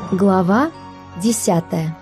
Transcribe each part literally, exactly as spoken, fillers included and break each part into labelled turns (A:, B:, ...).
A: Глава десятая.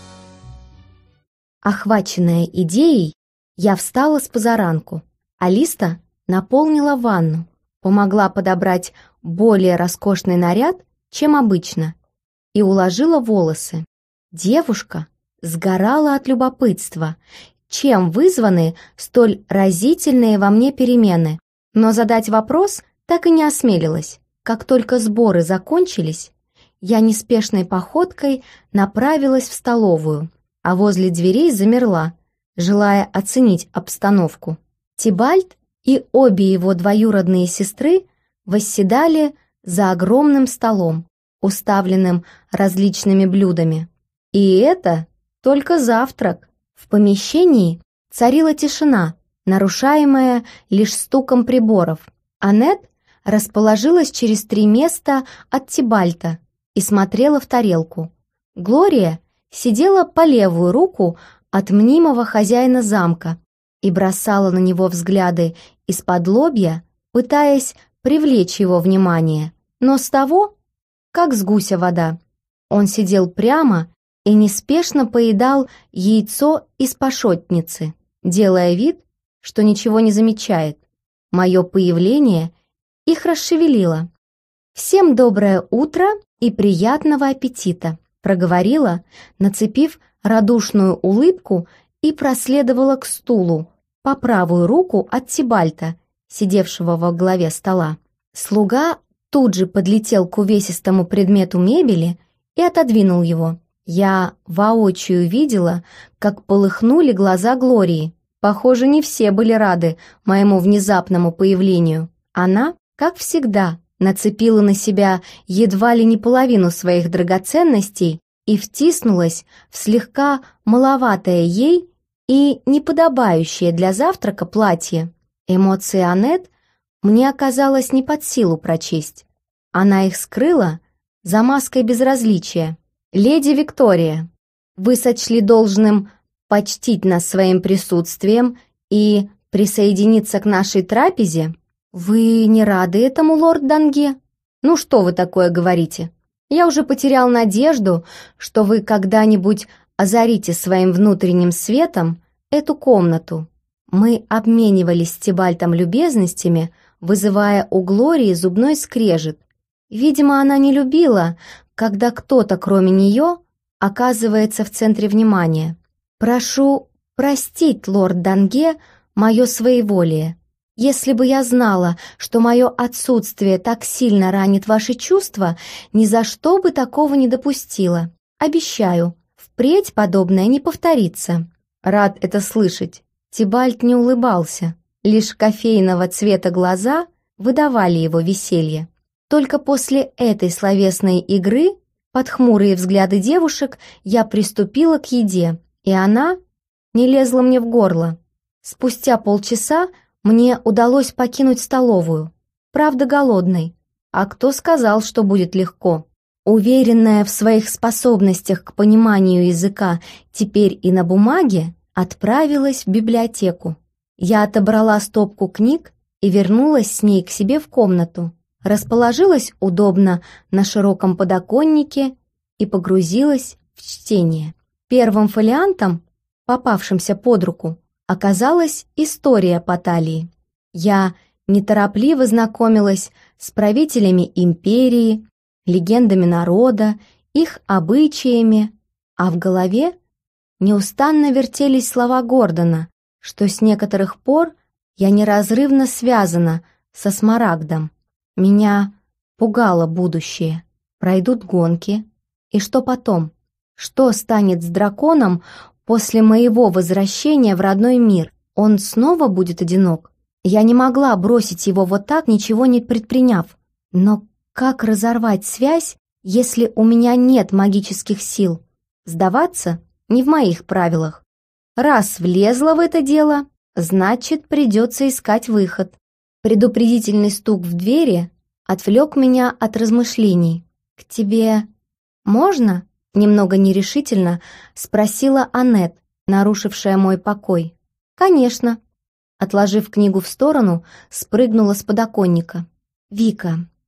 A: Охваченная идеей, я встала с позаранку. Алиста наполнила ванну, помогла подобрать более роскошный наряд, чем обычно, и уложила волосы. Девушка сгорала от любопытства, чем вызваны столь разительные во мне перемены, но задать вопрос так и не осмелилась. Как только сборы закончились, я неспешной походкой направилась в столовую, а возле дверей замерла, желая оценить обстановку. Тибальт и обе его двоюродные сестры восседали за огромным столом, уставленным различными блюдами. И это только завтрак. В помещении царила тишина, нарушаемая лишь стуком приборов. Аннет расположилась через три места от Тибальта и смотрела в тарелку. Глория сидела по левую руку от мнимого хозяина замка и бросала на него взгляды из-под лобья, пытаясь привлечь его внимание, но с того, как с гуся вода. Он сидел прямо и неспешно поедал яйцо из пашотницы, делая вид, что ничего не замечает. Мое появление их расшевелило. «Всем доброе утро и приятного аппетита», проговорила, нацепив радушную улыбку, и проследовала к стулу по правую руку от Тибальта, сидевшего во главе стола. Слуга тут же подлетел к увесистому предмету мебели и отодвинул его. Я воочию видела, как полыхнули глаза Глории. Похоже, не все были рады моему внезапному появлению. Она, как всегда, нацепила на себя едва ли не половину своих драгоценностей и втиснулась в слегка маловатое ей и неподобающее для завтрака платье. Эмоции Аннет мне оказалось не под силу прочесть. Она их скрыла за маской безразличия. «Леди Виктория, вы сочли должным почтить нас своим присутствием и присоединиться к нашей трапезе? Вы не рады этому, лорд Данге? Ну что вы такое говорите? Я уже потерял надежду, что вы когда-нибудь озарите своим внутренним светом эту комнату». Мы обменивались с Тибальтом любезностями, вызывая у Глории зубной скрежет. Видимо, она не любила, когда кто-то, кроме нее, оказывается в центре внимания. «Прошу простить, лорд Данге, мое своеволие. Если бы я знала, что мое отсутствие так сильно ранит ваши чувства, ни за что бы такого не допустила. Обещаю, впредь подобное не повторится». «Рад это слышать». Тибальт не улыбался, лишь кофейного цвета глаза выдавали его веселье. Только после этой словесной игры, под хмурые взгляды девушек, я приступила к еде, и она не лезла мне в горло. Спустя полчаса мне удалось покинуть столовую, правда голодной. А кто сказал, что будет легко? Уверенная в своих способностях к пониманию языка теперь и на бумаге, отправилась в библиотеку. Я отобрала стопку книг и вернулась с ней к себе в комнату. Расположилась удобно на широком подоконнике и погрузилась в чтение. Первым фолиантом, попавшимся под руку, оказалась история Паталии. Я неторопливо знакомилась с правителями империи, легендами народа, их обычаями, а в голове неустанно вертелись слова Гордона, что с некоторых пор я неразрывно связана со Смарагдом. Меня пугало будущее. Пройдут гонки. И что потом? Что станет с драконом после моего возвращения в родной мир? Он снова будет одинок? Я не могла бросить его вот так, ничего не предприняв. Но как разорвать связь, если у меня нет магических сил? Сдаваться не в моих правилах. Раз влезла в это дело, значит, придется искать выход. Предупредительный стук в двери отвлек меня от размышлений. «К тебе можно?» — немного нерешительно спросила Аннет, нарушившая мой покой. «Конечно». Отложив книгу в сторону, спрыгнула с подоконника. «Вика,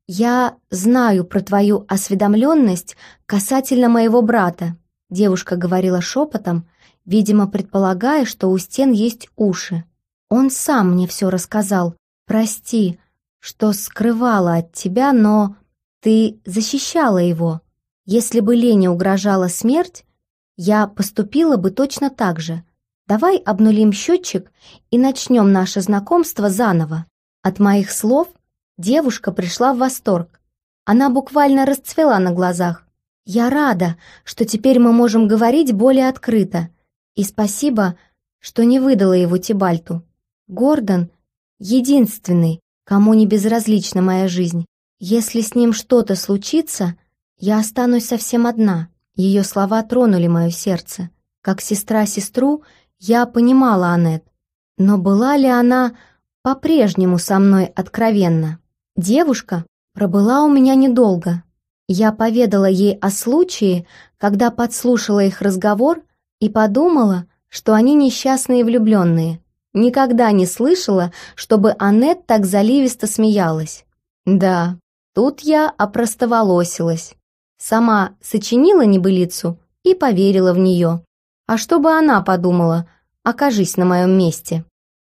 A: «Я знаю про твою осведомленность касательно моего брата», девушка говорила шепотом, видимо, предполагая, что у стен есть уши. «Он сам мне все рассказал. Прости, что скрывала от тебя, но ты защищала его. Если бы Лене угрожала смерть, я поступила бы точно так же. Давай обнулим счетчик и начнем наше знакомство заново». От моих слов девушка пришла в восторг. Она буквально расцвела на глазах. «Я рада, что теперь мы можем говорить более открыто. И спасибо, что не выдала его Тибальту. Гордон — единственный, кому не безразлична моя жизнь. Если с ним что-то случится, я останусь совсем одна». Ее слова тронули мое сердце. Как сестра сестру я понимала Аннет. Но была ли она по-прежнему со мной откровенна? Девушка пробыла у меня недолго. Я поведала ей о случае, когда подслушала их разговор и подумала, что они несчастные влюбленные. Никогда не слышала, чтобы Аннет так заливисто смеялась. Да, тут я опростоволосилась. Сама сочинила небылицу и поверила в нее. А что бы она подумала, окажись на моем месте?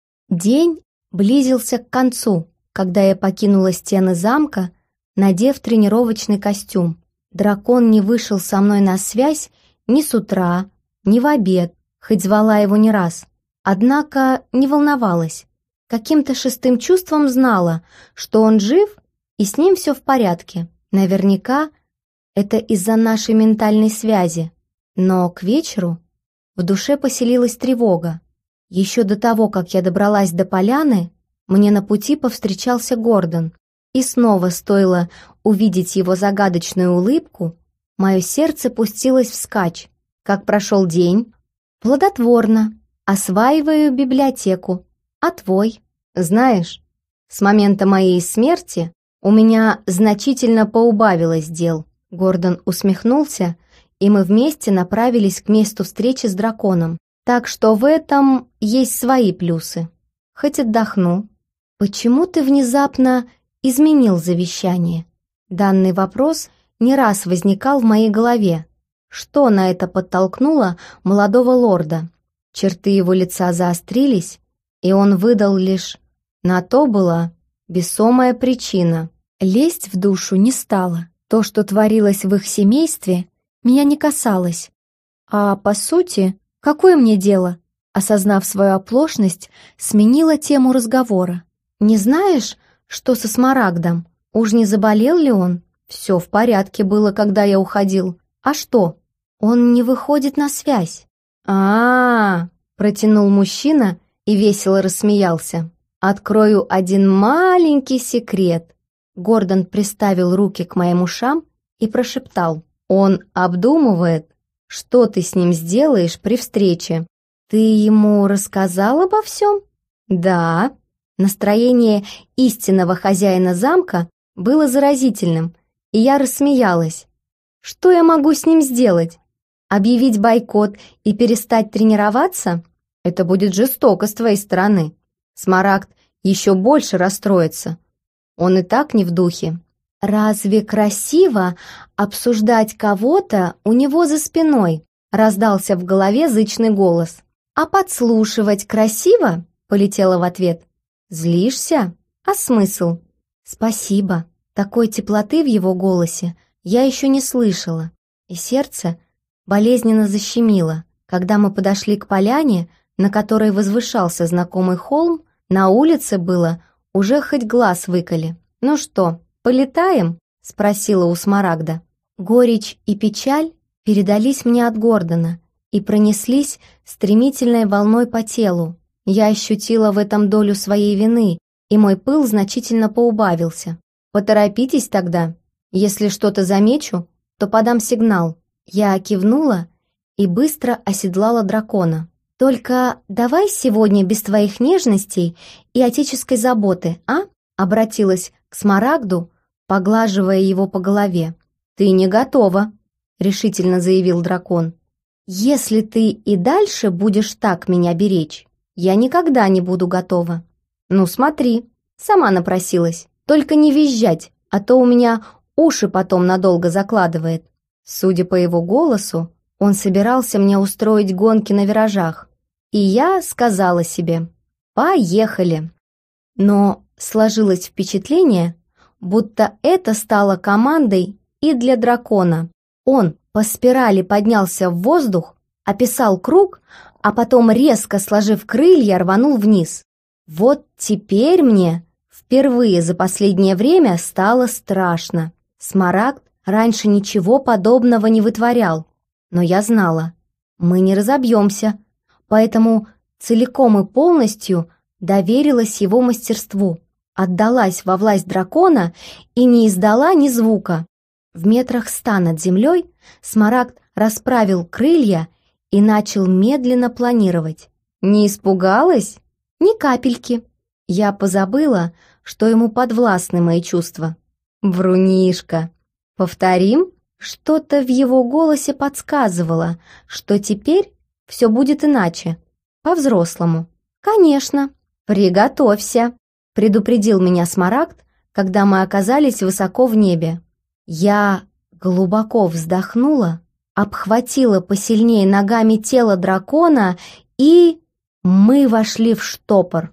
A: День близился к концу, когда я покинула стены замка, надев тренировочный костюм. Дракон не вышел со мной на связь ни с утра, ни в обед, хоть звала его не раз. Однако не волновалась. Каким-то шестым чувством знала, что он жив и с ним все в порядке. Наверняка это из-за нашей ментальной связи. Но к вечеру в душе поселилась тревога. Еще до того, как я добралась до поляны, мне на пути повстречался Гордон. И снова стоило увидеть его загадочную улыбку, мое сердце пустилось вскачь. Как прошел день? Плодотворно. Осваиваю библиотеку. А твой? Знаешь, с момента моей смерти у меня значительно поубавилось дел. Гордон усмехнулся, и мы вместе направились к месту встречи с драконом. Так что в этом есть свои плюсы. Хоть отдохну. Почему ты внезапно изменил завещание? Данный вопрос не раз возникал в моей голове. Что на это подтолкнуло молодого лорда? Черты его лица заострились, и он выдал лишь: на то была весомая причина. Лезть в душу не стала. То, что творилось в их семействе, меня не касалось. А по сути, какое мне дело? Осознав свою оплошность, сменила тему разговора. Не знаешь, что со Смарагдом? Уж не заболел ли он? Все в порядке было, когда я уходил. А что? Он не выходит на связь. А-а-а, протянул мужчина и весело рассмеялся. Открою один маленький секрет. Гордон приставил руки к моим ушам и прошептал. Он обдумывает, что ты с ним сделаешь при встрече. Ты ему рассказал обо всем? Да. Настроение истинного хозяина замка было заразительным, и я рассмеялась. Что я могу с ним сделать? Объявить бойкот и перестать тренироваться? Это будет жестоко с твоей стороны. Смарагд еще больше расстроится. Он и так не в духе. «Разве красиво обсуждать кого-то у него за спиной?» раздался в голове зычный голос. «А подслушивать красиво?» полетела в ответ. «Злишься? А смысл?» «Спасибо». Такой теплоты в его голосе я еще не слышала, и сердце болезненно защемило. Когда мы подошли к поляне, на которой возвышался знакомый холм, на улице было уже хоть глаз выколи. «Ну что, полетаем?» — спросила у Смарагда. Горечь и печаль передались мне от Гордона и пронеслись стремительной волной по телу. Я ощутила в этом долю своей вины, и мой пыл значительно поубавился. «Поторопитесь тогда. Если что-то замечу, то подам сигнал». Я кивнула и быстро оседлала дракона. «Только давай сегодня без твоих нежностей и отеческой заботы, а?» Обратилась к Смарагду, поглаживая его по голове. «Ты не готова», — решительно заявил дракон. «Если ты и дальше будешь так меня беречь, я никогда не буду готова». «Ну смотри, сама напросилась. Только не визжать, а то у меня уши потом надолго закладывает». Судя по его голосу, он собирался мне устроить гонки на виражах. И я сказала себе: «Поехали». Но сложилось впечатление, будто это стало командой и для дракона. Он по спирали поднялся в воздух, описал круг, а потом, резко сложив крылья, рванул вниз. Вот теперь мне впервые за последнее время стало страшно. Смарагд раньше ничего подобного не вытворял, но я знала, мы не разобьемся, поэтому целиком и полностью доверилась его мастерству, отдалась во власть дракона и не издала ни звука. В метрах ста над землей Смарагд расправил крылья и начал медленно планировать. Не испугалась? Ни капельки. Я позабыла, что ему подвластны мои чувства. Врунишка. Повторим? Что-то в его голосе подсказывало, что теперь все будет иначе, по-взрослому. «Конечно, приготовься», — предупредил меня Смарагд, когда мы оказались высоко в небе. Я глубоко вздохнула, обхватила посильнее ногами тело дракона, и мы вошли в штопор.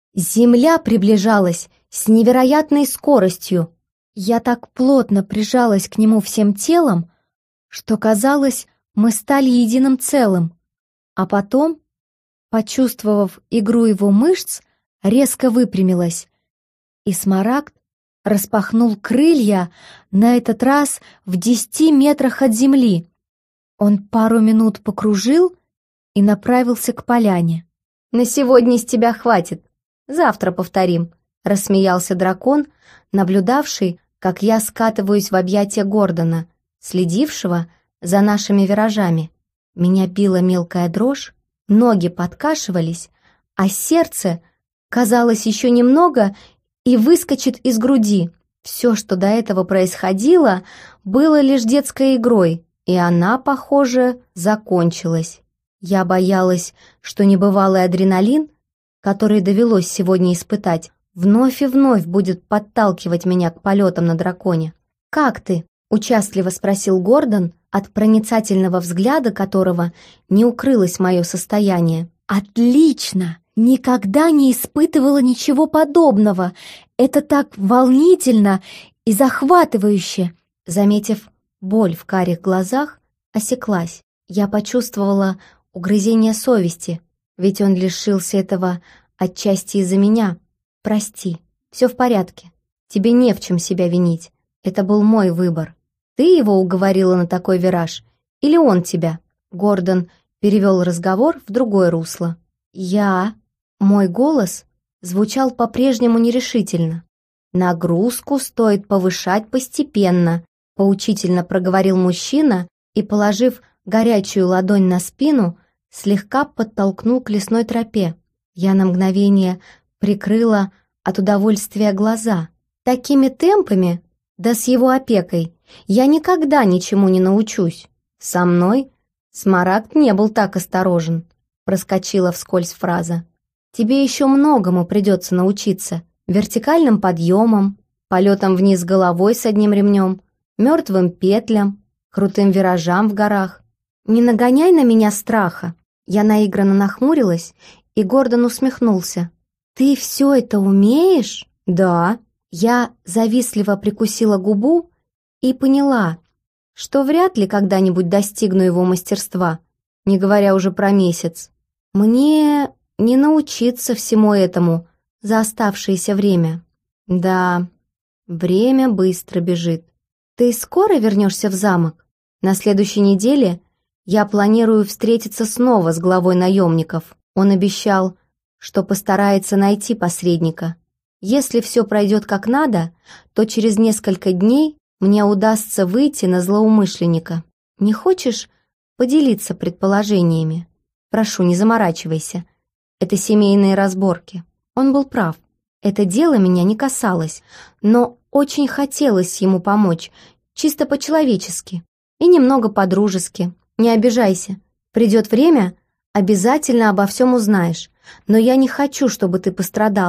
A: Земля приближалась с невероятной скоростью. Я так плотно прижалась к нему всем телом, что казалось, мы стали единым целым. А потом, почувствовав игру его мышц, резко выпрямилась, и Смарагд распахнул крылья, на этот раз в десяти метрах от земли. Он пару минут покружил и направился к поляне. «На сегодня с тебя хватит, завтра повторим», — рассмеялся дракон, наблюдавший, как я скатываюсь в объятия Гордона, следившего за нашими виражами. Меня била мелкая дрожь, ноги подкашивались, а сердце, казалось, еще немного и выскочит из груди. Все, что до этого происходило, было лишь детской игрой, и она, похоже, закончилась. Я боялась, что небывалый адреналин, который довелось сегодня испытать, вновь и вновь будет подталкивать меня к полетам на драконе. «Как ты?» — участливо спросил Гордон, от проницательного взгляда которого не укрылось мое состояние. «Отлично! Никогда не испытывала ничего подобного! Это так волнительно и захватывающе!» Заметив боль в карих глазах, осеклась. Я почувствовала угрызение совести, ведь он лишился этого отчасти из-за меня. «Прости, все в порядке. Тебе не в чем себя винить. Это был мой выбор. Ты его уговорила на такой вираж? Или он тебя?» Гордон перевел разговор в другое русло. «Я...» Мой голос звучал по-прежнему нерешительно. «Нагрузку стоит повышать постепенно», — поучительно проговорил мужчина и, положив горячую ладонь на спину, слегка подтолкнул к лесной тропе. Я на мгновение прикрыла от удовольствия глаза. Такими темпами, да с его опекой, я никогда ничему не научусь. Со мной Смарагд не был так осторожен, проскочила вскользь фраза. Тебе еще многому придется научиться. Вертикальным подъемам, полетам вниз головой с одним ремнем, мертвым петлям, крутым виражам в горах. Не нагоняй на меня страха. Я наигранно нахмурилась, и Гордон усмехнулся. «Ты все это умеешь?» «Да». Я завистливо прикусила губу и поняла, что вряд ли когда-нибудь достигну его мастерства, не говоря уже про месяц. Мне не научиться всему этому за оставшееся время. Да, время быстро бежит. Ты скоро вернешься в замок? На следующей неделе я планирую встретиться снова с главой наемников. Он обещал, что постарается найти посредника. Если все пройдет как надо, то через несколько дней мне удастся выйти на злоумышленника. Не хочешь поделиться предположениями? Прошу, не заморачивайся. Это семейные разборки». Он был прав. Это дело меня не касалось, но очень хотелось ему помочь, чисто по-человечески и немного по-дружески. Не обижайся. Придет время, обязательно обо всем узнаешь. Но я не хочу, чтобы ты пострадала.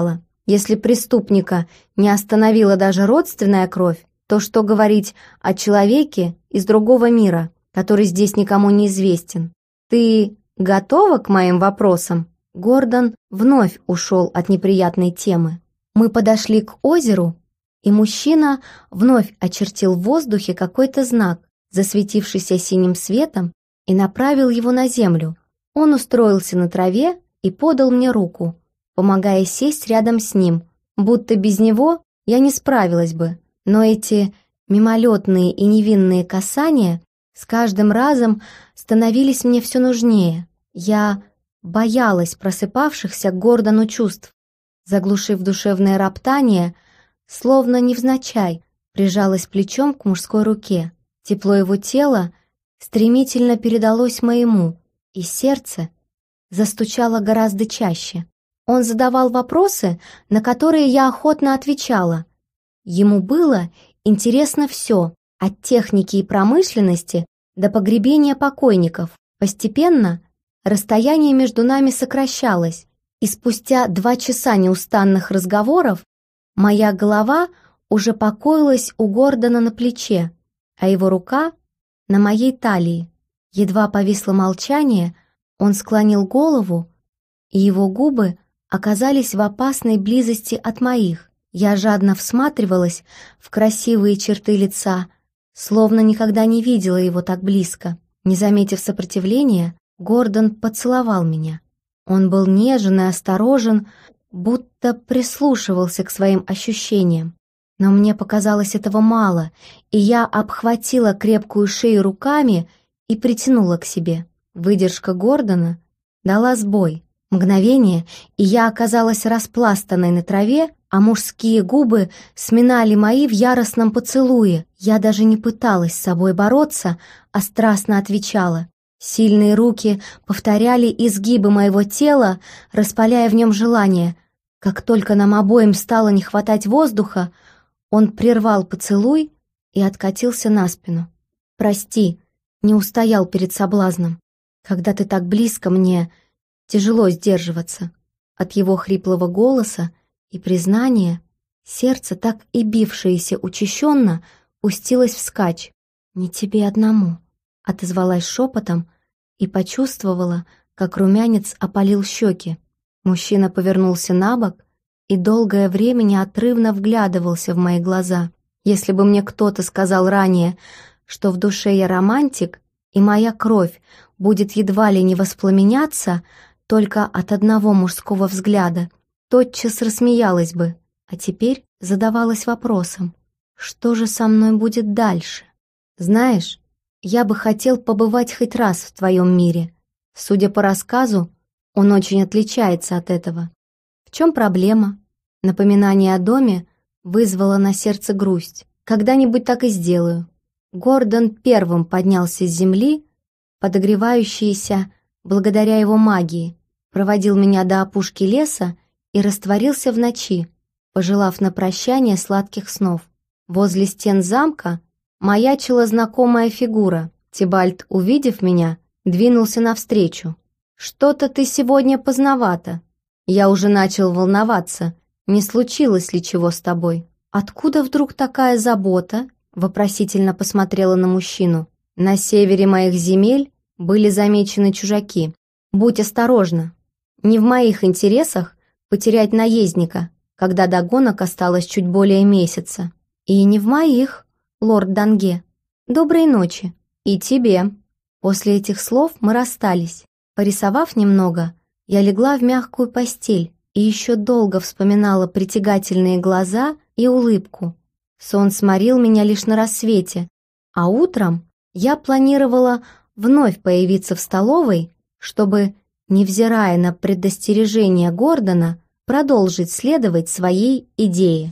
A: Если преступника не остановила даже родственная кровь, то что говорить о человеке из другого мира, который здесь никому не известен? Ты готова к моим вопросам?» Гордон вновь ушел от неприятной темы. Мы подошли к озеру, и мужчина вновь очертил в воздухе какой-то знак, засветившийся синим светом, и направил его на землю. Он устроился на траве и подал мне руку, помогая сесть рядом с ним, будто без него я не справилась бы. Но эти мимолетные и невинные касания с каждым разом становились мне все нужнее. Я боялась просыпавшихся к Гордону чувств. Заглушив душевное роптание, словно невзначай, прижалась плечом к мужской руке. Тепло его тела стремительно передалось моему, и сердце застучало гораздо чаще. Он задавал вопросы, на которые я охотно отвечала. Ему было интересно все, от техники и промышленности до погребения покойников. Постепенно расстояние между нами сокращалось, и спустя два часа неустанных разговоров моя голова уже покоилась у Гордона на плече, а его рука на моей талии. Едва повисло молчание, он склонил голову, и его губы оказались в опасной близости от моих. Я жадно всматривалась в красивые черты лица, словно никогда не видела его так близко. Не заметив сопротивления, Гордон поцеловал меня. Он был нежен и осторожен, будто прислушивался к своим ощущениям. Но мне показалось этого мало, и я обхватила крепкую шею руками и притянула к себе. Выдержка Гордона дала сбой. Мгновение, и я оказалась распластанной на траве, а мужские губы сминали мои в яростном поцелуе. Я даже не пыталась с собой бороться, а страстно отвечала. Сильные руки повторяли изгибы моего тела, распаляя в нем желание. Как только нам обоим стало не хватать воздуха, он прервал поцелуй и откатился на спину. «Прости, не устоял перед соблазном. Когда ты так близко мне, тяжело сдерживаться». От его хриплого голоса и признания сердце, так и бившееся учащенно, пустилось вскачь. «Не тебе одному», — отозвалась шепотом и почувствовала, как румянец опалил щеки. Мужчина повернулся на бок и долгое время неотрывно вглядывался в мои глаза. Если бы мне кто-то сказал ранее, что в душе я романтик, и моя кровь будет едва ли не воспламеняться только от одного мужского взгляда, тотчас рассмеялась бы, а теперь задавалась вопросом, что же со мной будет дальше? Знаешь, я бы хотел побывать хоть раз в твоем мире. Судя по рассказу, он очень отличается от этого. В чем проблема? Напоминание о доме вызвало на сердце грусть. Когда-нибудь так и сделаю. Гордон первым поднялся с земли, подогревающийся благодаря его магии, проводил меня до опушки леса и растворился в ночи, пожелав на прощание сладких снов. Возле стен замка маячила знакомая фигура. Тибальт, увидев меня, двинулся навстречу. «Что-то ты сегодня поздновато. Я уже начал волноваться, не случилось ли чего с тобой?» «Откуда вдруг такая забота?» Вопросительно посмотрела на мужчину. «На севере моих земель были замечены чужаки. Будь осторожна. Не в моих интересах потерять наездника, когда до гонок осталось чуть более месяца. И не в моих, лорд Данге. Доброй ночи. И тебе». После этих слов мы расстались. Порисовав немного, я легла в мягкую постель и еще долго вспоминала притягательные глаза и улыбку. Сон сморил меня лишь на рассвете, а утром я планировала вновь появиться в столовой, чтобы, невзирая на предостережение Гордона, продолжить следовать своей идее.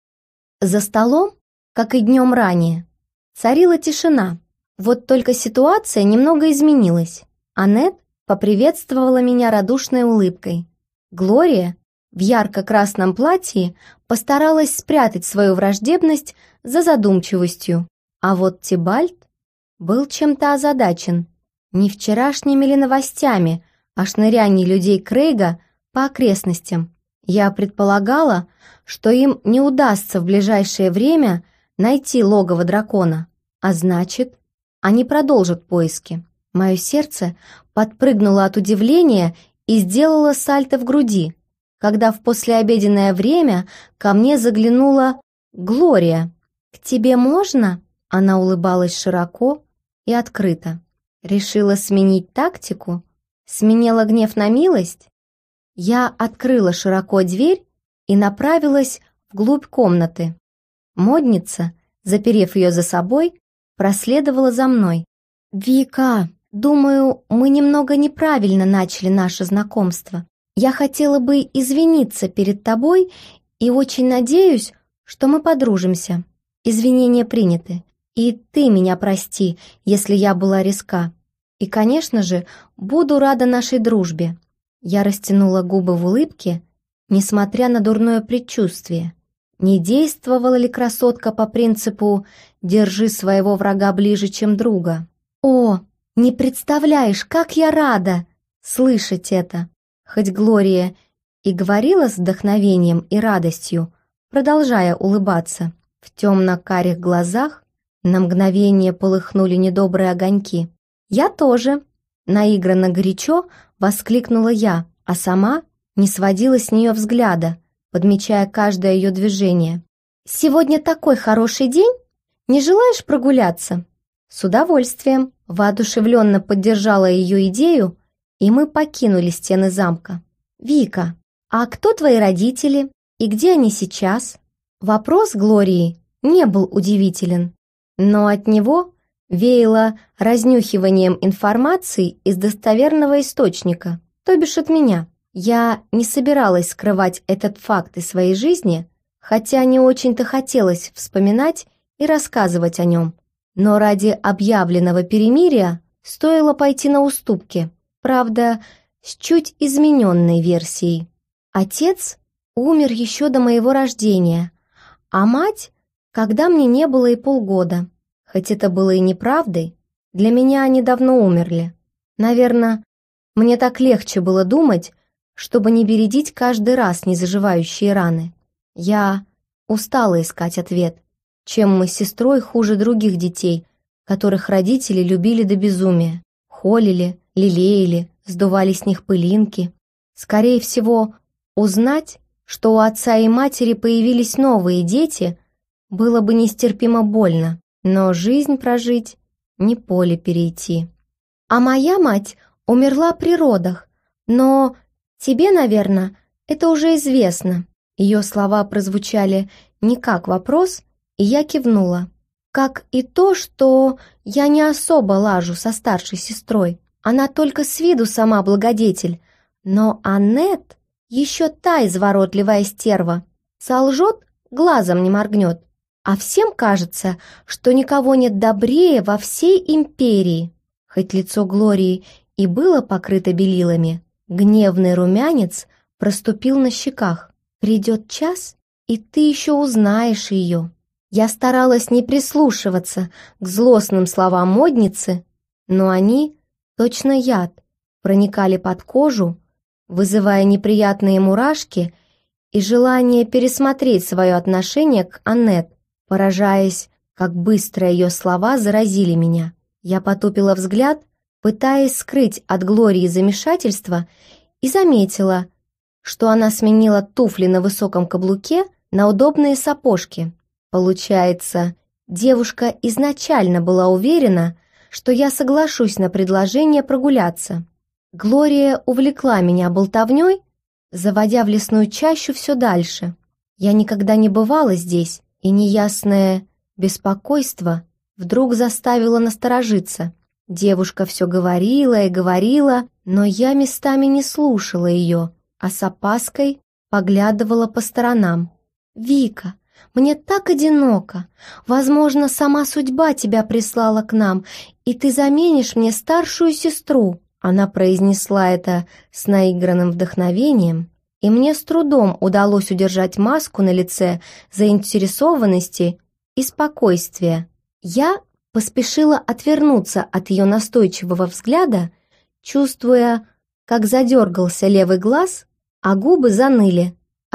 A: За столом, как и днем ранее, царила тишина. Вот только ситуация немного изменилась. Аннет поприветствовала меня радушной улыбкой. Глория в ярко-красном платье постаралась спрятать свою враждебность за задумчивостью. А вот Тибальт был чем-то озадачен. Не вчерашними ли новостями о шнырянии людей Крейга по окрестностям. Я предполагала, что им не удастся в ближайшее время найти логово дракона, а значит, они продолжат поиски. Мое сердце подпрыгнуло от удивления и сделало сальто в груди, когда в послеобеденное время ко мне заглянула Глория. «К тебе можно?» Она улыбалась широко и открыто. Решила сменить тактику? Сменила гнев на милость? Я открыла широко дверь и направилась вглубь комнаты. Модница, заперев ее за собой, проследовала за мной. «Вика, думаю, мы немного неправильно начали наше знакомство. Я хотела бы извиниться перед тобой и очень надеюсь, что мы подружимся. Извинения приняты. И ты меня прости, если я была резка. И, конечно же, буду рада нашей дружбе». Я растянула губы в улыбке, несмотря на дурное предчувствие. Не действовала ли красотка по принципу «держи своего врага ближе, чем друга»? «О, не представляешь, как я рада слышать это!» Хоть Глория и говорила с вдохновением и радостью, продолжая улыбаться, в темно-карих глазах на мгновение полыхнули недобрые огоньки. «Я тоже!» — наигранно горячо воскликнула я, а сама не сводила с нее взгляда, подмечая каждое ее движение. «Сегодня такой хороший день! Не желаешь прогуляться?» «С удовольствием!» — воодушевленно поддержала ее идею, и мы покинули стены замка. «Вика, а кто твои родители и где они сейчас?» Вопрос Глории не был удивителен, но от него веяло разнюхиванием информации из достоверного источника, то бишь от меня. Я не собиралась скрывать этот факт из своей жизни, хотя не очень-то хотелось вспоминать и рассказывать о нем. Но ради объявленного перемирия стоило пойти на уступки, правда, с чуть измененной версией. Отец умер еще до моего рождения, а мать, когда мне не было и полгода. Хоть это было и неправдой, для меня они давно умерли. Наверное, мне так легче было думать, чтобы не бередить каждый раз незаживающие раны. Я устала искать ответ, чем мы с сестрой хуже других детей, которых родители любили до безумия, холили, лелеяли, сдували с них пылинки. Скорее всего, узнать, что у отца и матери появились новые дети, было бы нестерпимо больно, но жизнь прожить, не поле перейти. А моя мать умерла при родах, но тебе, наверное, это уже известно. Ее слова прозвучали не как вопрос, и я кивнула. Как и то, что я не особо лажу со старшей сестрой. Она только с виду сама благодетель, но Аннет еще та изворотливая стерва. Солжет, глазом не моргнет. А всем кажется, что никого нет добрее во всей империи. Хоть лицо Глории и было покрыто белилами, гневный румянец проступил на щеках. Придет час, и ты еще узнаешь ее. Я старалась не прислушиваться к злостным словам модницы, но они, точно яд, проникали под кожу, вызывая неприятные мурашки и желание пересмотреть свое отношение к Аннет, поражаясь, как быстро ее слова заразили меня. Я потупила взгляд, пытаясь скрыть от Глории замешательство, и заметила, что она сменила туфли на высоком каблуке на удобные сапожки. Получается, девушка изначально была уверена, что я соглашусь на предложение прогуляться. Глория увлекла меня болтовней, заводя в лесную чащу все дальше. Я никогда не бывала здесь, и неясное беспокойство вдруг заставило насторожиться. Девушка все говорила и говорила, но я местами не слушала ее, а с опаской поглядывала по сторонам. «Вика, мне так одиноко. Возможно, сама судьба тебя прислала к нам, и ты заменишь мне старшую сестру». Она произнесла это с наигранным вдохновением, и мне с трудом удалось удержать маску на лице заинтересованности и спокойствия. Я поспешила отвернуться от ее настойчивого взгляда, чувствуя, как задергался левый глаз, а губы заныли.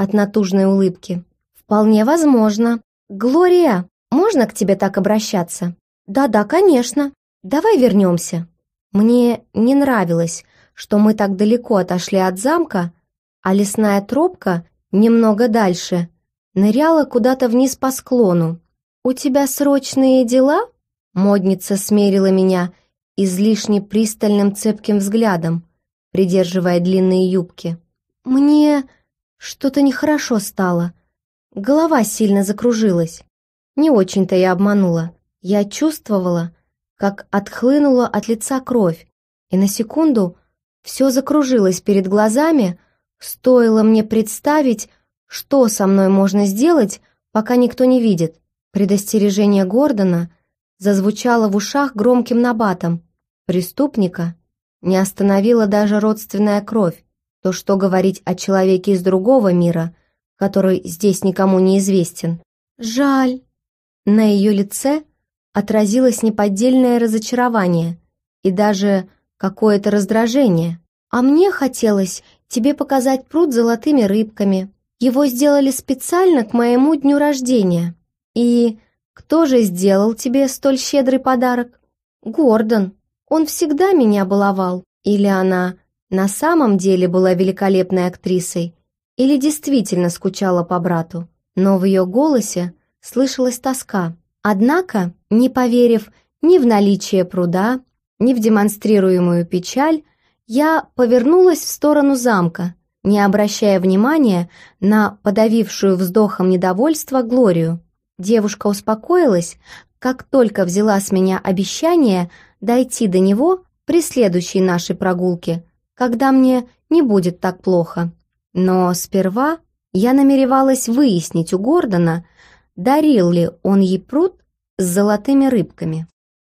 A: от натужной улыбки. «Вполне возможно. Глория, можно к тебе так обращаться?» «Да-да, конечно. Давай вернемся». Мне не нравилось, что мы так далеко отошли от замка, а лесная тропка немного дальше ныряла куда-то вниз по склону. «У тебя срочные дела?» Модница смерила меня излишне пристальным цепким взглядом, придерживая длинные юбки. «Мне что-то нехорошо стало. Голова сильно закружилась». Не очень-то я обманула. Я чувствовала, как отхлынула от лица кровь, и на секунду все закружилось перед глазами, стоило мне представить, что со мной можно сделать, пока никто не видит. Предостережение Гордона зазвучало в ушах громким набатом. Преступника не остановила даже родственная кровь. То что говорить о человеке из другого мира, который здесь никому не известен. «Жаль». На ее лице отразилось неподдельное разочарование и даже какое-то раздражение. «А мне хотелось тебе показать пруд с золотыми рыбками. Его сделали специально к моему дню рождения. И кто же сделал тебе столь щедрый подарок?» «Гордон. Он всегда меня баловал». Или она на самом деле была великолепной актрисой, или действительно скучала по брату. Но в ее голосе слышалась тоска. Однако, не поверив ни в наличие пруда, ни в демонстрируемую печаль, я повернулась в сторону замка, не обращая внимания на подавившую вздохом недовольство Глорию. Девушка успокоилась, как только взяла с меня обещание дойти до него при следующей нашей прогулке, когда мне не будет так плохо. Но сперва я намеревалась выяснить у Гордона, дарил ли он ей пруд с золотыми рыбками.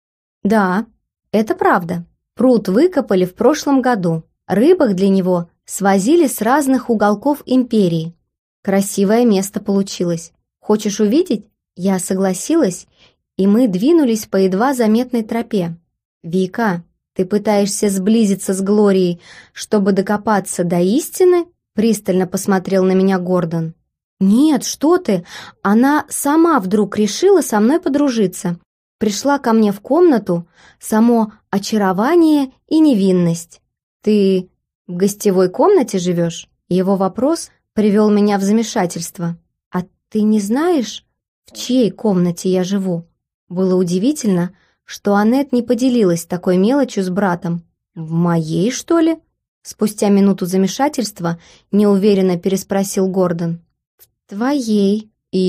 A: Да, это правда. Пруд выкопали в прошлом году. Рыбок для него свозили с разных уголков империи. Красивое место получилось. Хочешь увидеть? Я согласилась, и мы двинулись по едва заметной тропе. «Вика, ты пытаешься сблизиться с Глорией, чтобы докопаться до истины?» Пристально посмотрел на меня Гордон. «Нет, что ты! Она сама вдруг решила со мной подружиться. Пришла ко мне в комнату, само очарование и невинность». «Ты в гостевой комнате живешь?» Его вопрос привел меня в замешательство. «А ты не знаешь, в чьей комнате я живу?» Было удивительно, что Аннет не поделилась такой мелочью с братом. «В моей, что ли?» Спустя минуту замешательства неуверенно переспросил Гордон. «В твоей.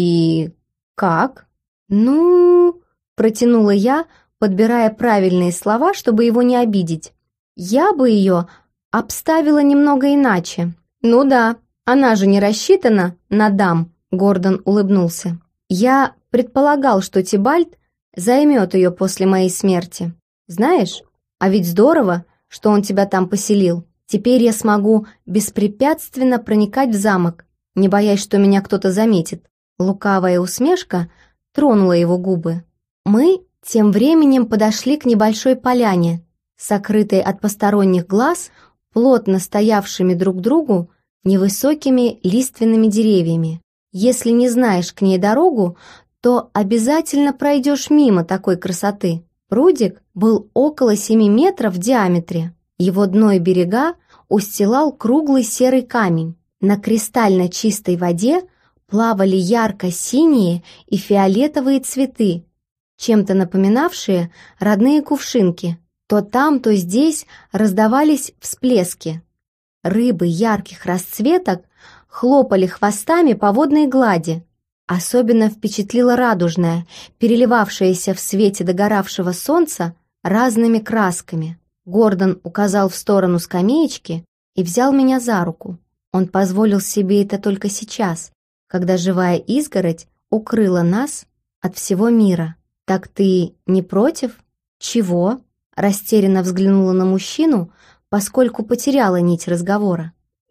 A: И как?» «Ну...» — протянула я, подбирая правильные слова, чтобы его не обидеть. «Я бы ее обставила немного иначе». «Ну да, она же не рассчитана на дам», — Гордон улыбнулся. «Я предполагал, что Тибальт займет ее после моей смерти. Знаешь, а ведь здорово, что он тебя там поселил. Теперь я смогу беспрепятственно проникать в замок, не боясь, что меня кто-то заметит». Лукавая усмешка тронула его губы. Мы тем временем подошли к небольшой поляне, сокрытой от посторонних глаз, плотно стоявшими друг к другу невысокими лиственными деревьями. Если не знаешь к ней дорогу, то обязательно пройдешь мимо такой красоты. Прудик был около семи метров в диаметре. Его дно и берега устилал круглый серый камень. На кристально чистой воде плавали ярко-синие и фиолетовые цветы, чем-то напоминавшие родные кувшинки. То там, то здесь раздавались всплески. Рыбы ярких расцветок хлопали хвостами по водной глади. Особенно впечатлила радужная, переливавшаяся в свете догоравшего солнца разными красками. Гордон указал в сторону скамеечки и взял меня за руку. Он позволил себе это только сейчас, когда живая изгородь укрыла нас от всего мира. «Так ты не против?» «Чего?» — растерянно взглянула на мужчину, поскольку потеряла нить разговора.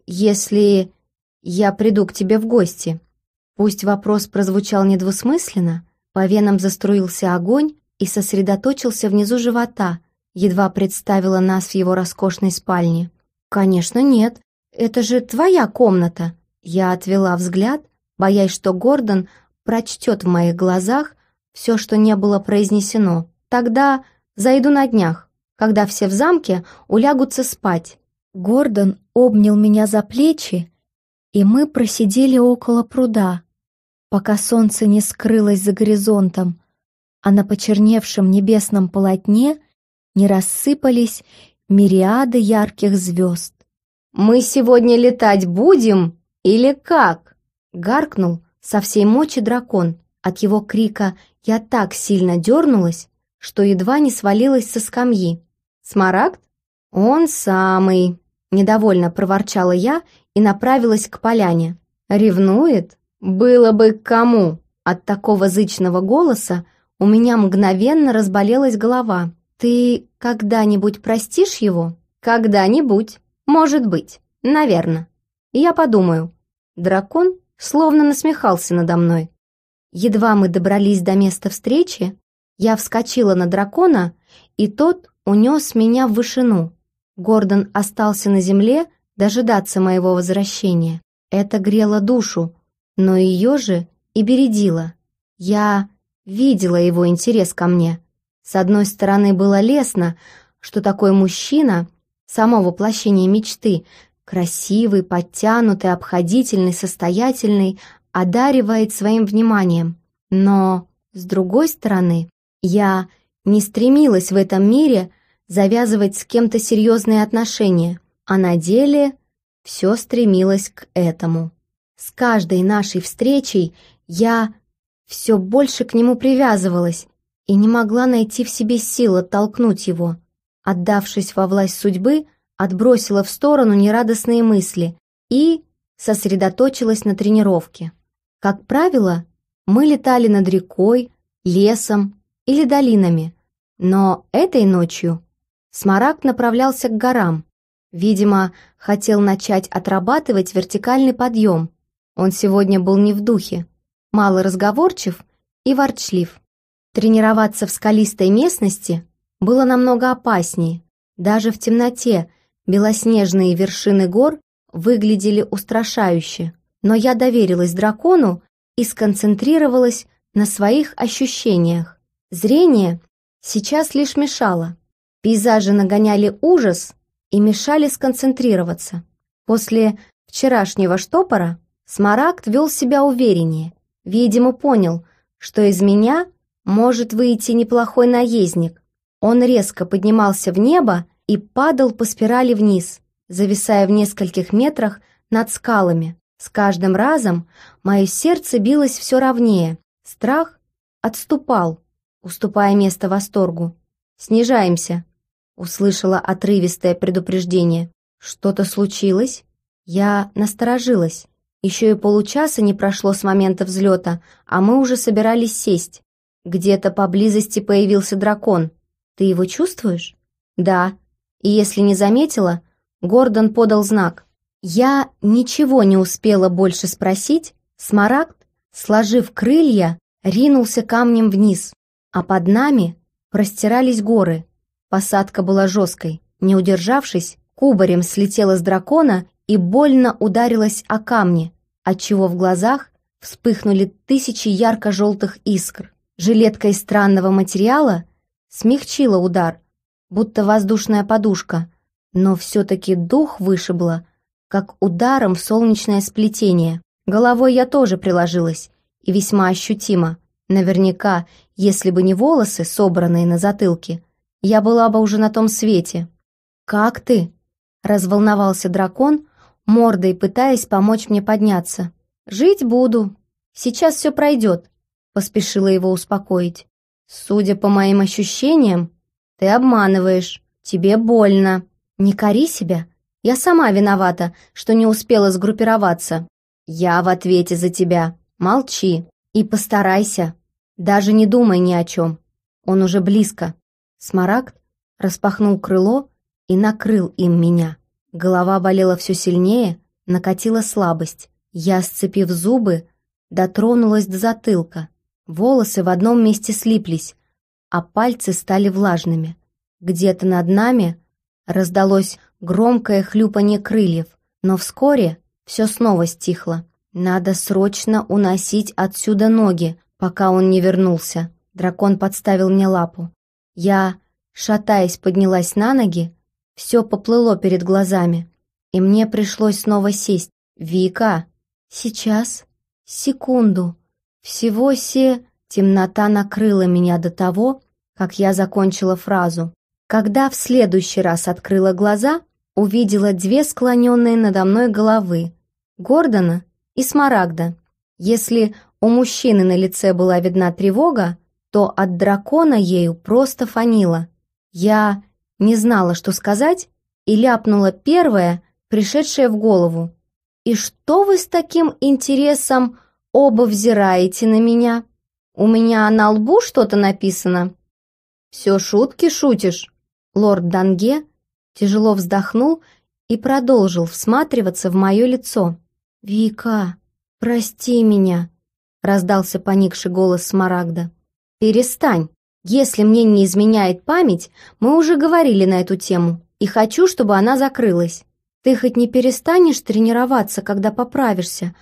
A: «Если я приду к тебе в гости». Пусть вопрос прозвучал недвусмысленно, по венам заструился огонь и сосредоточился внизу живота, едва представила нас в его роскошной спальне. «Конечно нет, это же твоя комната, Я отвела взгляд, боясь, что Гордон прочтет в моих глазах все, что не было произнесено. Тогда зайду на днях, когда все в замке улягутся спать. Гордон обнял меня за плечи, и мы просидели около пруда, пока солнце не скрылось за горизонтом, а на почерневшем небесном полотне не рассыпались мириады ярких звезд. «Мы сегодня летать будем или как?» — гаркнул со всей мочи дракон. От его крика я так сильно дернулась, что едва не свалилась со скамьи. «Смарагд? Он самый!» — недовольно проворчала я и направилась к поляне. «Ревнует? Было бы к кому!» От такого зычного голоса у меня мгновенно разболелась голова. «Ты когда-нибудь простишь его?» «Когда-нибудь. Может быть. Наверно. Я подумаю». Дракон словно насмехался надо мной. Едва мы добрались до места встречи, я вскочила на дракона, и тот унес меня в вышину. Гордон остался на земле дожидаться моего возвращения. Это грело душу, но ее же и бередило. Я видела его интерес ко мне. С одной стороны, было лестно, что такой мужчина, само воплощение мечты, красивый, подтянутый, обходительный, состоятельный, одаривает своим вниманием. Но, с другой стороны, я не стремилась в этом мире завязывать с кем-то серьезные отношения, а на деле все стремилась к этому. С каждой нашей встречей я все больше к нему привязывалась и не могла найти в себе сил оттолкнуть его. Отдавшись во власть судьбы, отбросила в сторону нерадостные мысли и сосредоточилась на тренировке. Как правило, мы летали над рекой, лесом или долинами, но этой ночью Смарагд направлялся к горам. Видимо, хотел начать отрабатывать вертикальный подъем. Он сегодня был не в духе, малоразговорчив и ворчлив. Тренироваться в скалистой местности было намного опаснее. Даже в темноте белоснежные вершины гор выглядели устрашающе. Но я доверилась дракону и сконцентрировалась на своих ощущениях. Зрение сейчас лишь мешало. Пейзажи нагоняли ужас и мешали сконцентрироваться. После вчерашнего штопора Смарагд вел себя увереннее. Видимо, понял, что из меня может выйти неплохой наездник. Он резко поднимался в небо и падал по спирали вниз, зависая в нескольких метрах над скалами. С каждым разом мое сердце билось все ровнее. Страх отступал, уступая место восторгу. «Снижаемся», — услышала отрывистое предупреждение. «Что-то случилось?» Я насторожилась. Еще и получаса не прошло с момента взлета, а мы уже собирались сесть. Где-то поблизости появился дракон. Ты его чувствуешь? Да. И если не заметила, Гордон подал знак. Я ничего не успела больше спросить. Смарагд, сложив крылья, ринулся камнем вниз, а под нами простирались горы. Посадка была жесткой. Не удержавшись, кубарем слетела с дракона и больно ударилась о камни, отчего в глазах вспыхнули тысячи ярко-желтых искр. Жилетка из странного материала смягчила удар, будто воздушная подушка, но все-таки дух вышибло, как ударом в солнечное сплетение. Головой я тоже приложилась, и весьма ощутимо. Наверняка, если бы не волосы, собранные на затылке, я была бы уже на том свете. «Как ты?» — разволновался дракон, мордой пытаясь помочь мне подняться. «Жить буду. Сейчас все пройдет», — поспешила его успокоить. «Судя по моим ощущениям, ты обманываешь. Тебе больно. Не кори себя. Я сама виновата, что не успела сгруппироваться. Я в ответе за тебя. Молчи и постарайся. Даже не думай ни о чем. Он уже близко». Смарагд распахнул крыло и накрыл им меня. Голова болела все сильнее, накатила слабость. Я, сцепив зубы, дотронулась до затылка. Волосы в одном месте слиплись, а пальцы стали влажными. Где-то над нами раздалось громкое хлюпанье крыльев, но вскоре Все снова стихло. Надо срочно уносить отсюда ноги, пока он не вернулся. Дракон подставил мне лапу. Я, шатаясь, поднялась на ноги. Все поплыло перед глазами, и мне пришлось снова сесть. «Вика!» «Сейчас. Секунду. Всего се...» Темнота накрыла меня до того, как я закончила фразу. Когда в следующий раз открыла глаза, увидела две склоненные надо мной головы — Гордона и Смарагда. Если у мужчины на лице была видна тревога, то от дракона ею просто фанило. Я не знала, что сказать, и ляпнула первое, пришедшее в голову. «И что вы с таким интересом оба взираете на меня? У меня на лбу что-то написано?» «Все шутки шутишь?» Лорд Данге тяжело вздохнул и продолжил всматриваться в мое лицо. «Вика, прости меня», — раздался поникший голос Смарагда. «Перестань. Если мне не изменяет память, мы уже говорили на эту тему, и хочу, чтобы она закрылась. Ты хоть не перестанешь тренироваться, когда поправишься?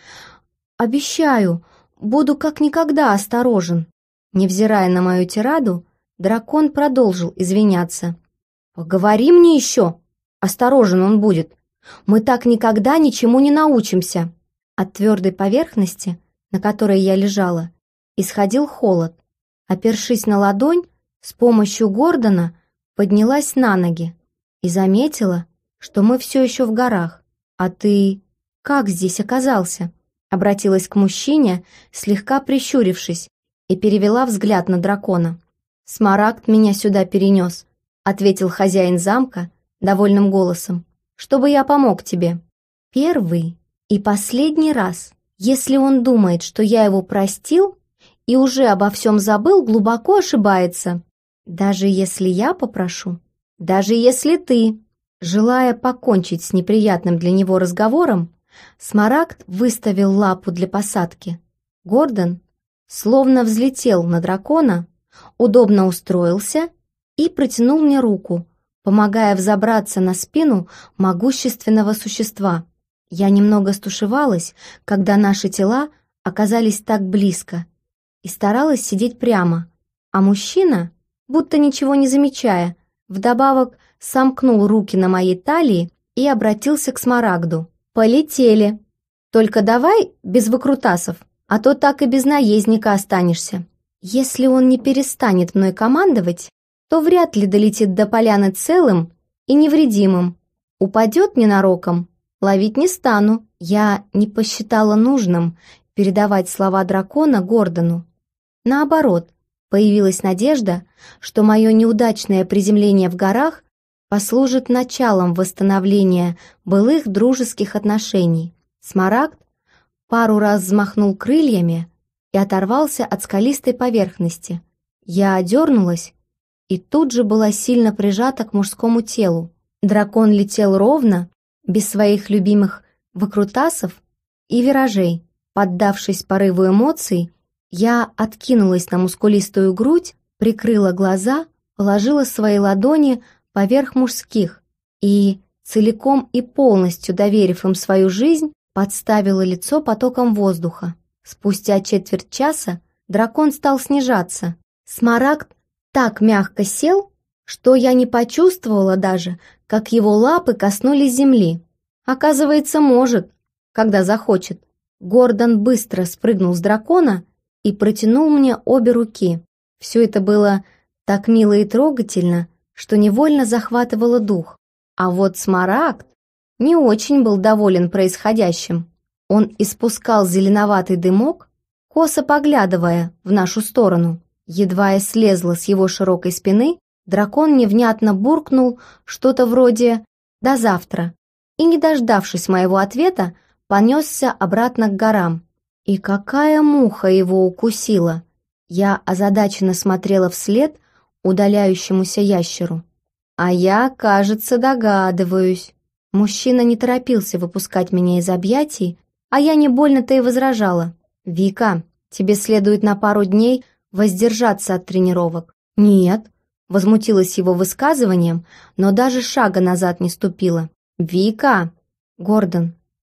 A: Обещаю, буду как никогда осторожен». Невзирая на мою тираду, дракон продолжил извиняться. «Поговори мне еще. Осторожен он будет. Мы так никогда ничему не научимся». От твердой поверхности, на которой я лежала, исходил холод. Опершись на ладонь, с помощью Гордона поднялась на ноги и заметила, что мы все еще в горах. «А ты как здесь оказался?» Обратилась к мужчине, слегка прищурившись, и перевела взгляд на дракона. «Смарагд меня сюда перенес», — ответил хозяин замка довольным голосом, «чтобы я помог тебе. Первый и последний раз, если он думает, что я его простил и уже обо всем забыл, глубоко ошибается. Даже если я попрошу, даже если ты». Желая покончить с неприятным для него разговором, Смарагд выставил лапу для посадки. Гордон словно взлетел на дракона, удобно устроился и протянул мне руку, помогая взобраться на спину могущественного существа. Я немного стушевалась, когда наши тела оказались так близко, и старалась сидеть прямо, а мужчина, будто ничего не замечая, вдобавок сомкнул руки на моей талии и обратился к Смарагду. «Полетели. Только давай без выкрутасов, а то так и без наездника останешься. Если он не перестанет мной командовать, то вряд ли долетит до поляны целым и невредимым. Упадет ненароком, ловить не стану». Я не посчитала нужным передавать слова дракона Гордону. Наоборот, появилась надежда, что мое неудачное приземление в горах послужит началом восстановления былых дружеских отношений. Смарагд пару раз взмахнул крыльями и оторвался от скалистой поверхности. Я одернулась и тут же была сильно прижата к мужскому телу. Дракон летел ровно, без своих любимых выкрутасов и виражей. Поддавшись порыву эмоций, я откинулась на мускулистую грудь, прикрыла глаза, положила свои ладони поверх мужских и, целиком и полностью доверив им свою жизнь, подставила лицо потоком воздуха. Спустя четверть часа дракон стал снижаться. Смарагд так мягко сел, что я не почувствовала даже, как его лапы коснулись земли. Оказывается, может, когда захочет. Гордон быстро спрыгнул с дракона и протянул мне обе руки. Все это было так мило и трогательно, что невольно захватывало дух. А вот Смарагд не очень был доволен происходящим. Он испускал зеленоватый дымок, косо поглядывая в нашу сторону. Едва я слезла с его широкой спины, дракон невнятно буркнул что-то вроде «до завтра» и, не дождавшись моего ответа, понесся обратно к горам. И какая муха его укусила! Я озадаченно смотрела вслед удаляющемуся ящеру. А я, кажется, догадываюсь. Мужчина не торопился выпускать меня из объятий, а я не больно-то и возражала. «Вика, тебе следует на пару дней воздержаться от тренировок». «Нет», — возмутилась его высказыванием, но даже шага назад не ступила. «Вика!» «Гордон,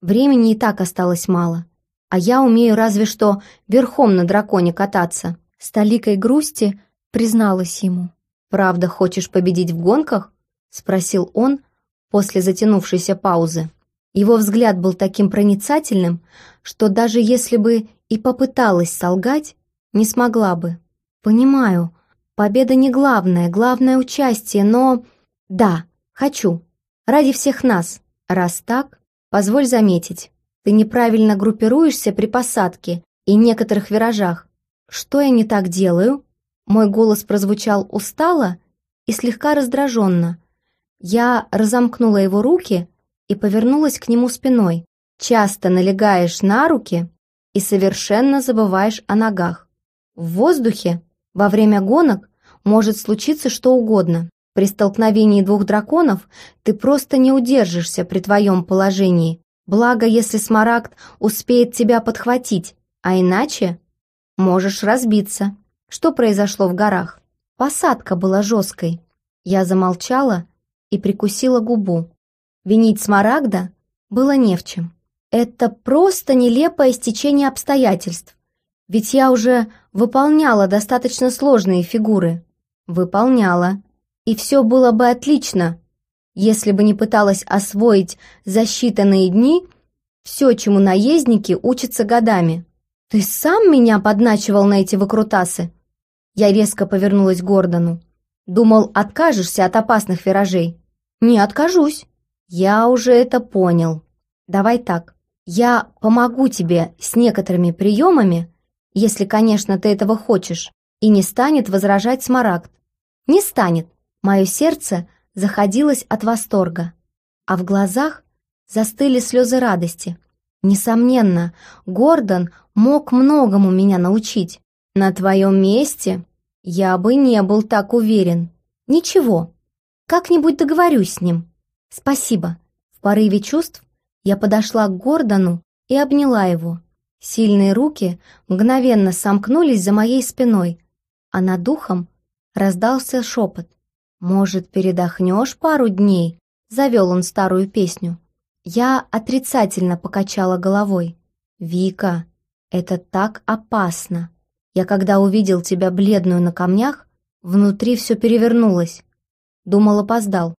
A: Времени и так осталось мало, а я умею разве что верхом на драконе кататься. С толикой грусти призналась ему. «Правда, хочешь победить в гонках?» — спросил он после затянувшейся паузы. Его взгляд был таким проницательным, что даже если бы и попыталась солгать, не смогла бы. «Понимаю, победа не главное, главное участие, но... Да, хочу. Ради всех нас. Раз так, позволь заметить, ты неправильно группируешься при посадке и некоторых виражах. Что я не так делаю?» Мой голос прозвучал устало и слегка раздраженно. Я разомкнула его руки и повернулась к нему спиной. «Часто налегаешь на руки и совершенно забываешь о ногах. В воздухе во время гонок может случиться что угодно. При столкновении двух драконов ты просто не удержишься при твоем положении. Благо, если Смарагд успеет тебя подхватить, а иначе можешь разбиться». Что произошло в горах? Посадка была жесткой. Я замолчала и прикусила губу. Винить Смарагда было не в чем. Это просто нелепое стечение обстоятельств. Ведь я уже выполняла достаточно сложные фигуры. Выполняла. И все было бы отлично, если бы не пыталась освоить за считанные дни все, чему наездники учатся годами. «Ты сам меня подначивал на эти выкрутасы?» Я резко повернулась к Гордону. «Думал, откажешься от опасных виражей?» «Не откажусь». «Я уже это понял. Давай так. Я помогу тебе с некоторыми приемами, если, конечно, ты этого хочешь, и не станет возражать Смарагд». «Не станет». Мое сердце заходилось от восторга, а в глазах застыли слезы радости. Несомненно, Гордон мог многому меня научить. На твоем месте я бы не был так уверен. Ничего, как-нибудь договорюсь с ним. Спасибо. В порыве чувств я подошла к Гордону и обняла его. Сильные руки мгновенно сомкнулись за моей спиной, а над духом раздался шепот. «Может, передохнешь пару дней?» — завел он старую песню. Я отрицательно покачала головой. «Вика, это так опасно. Я когда увидел тебя бледную на камнях, внутри все перевернулось. Думал, опоздал.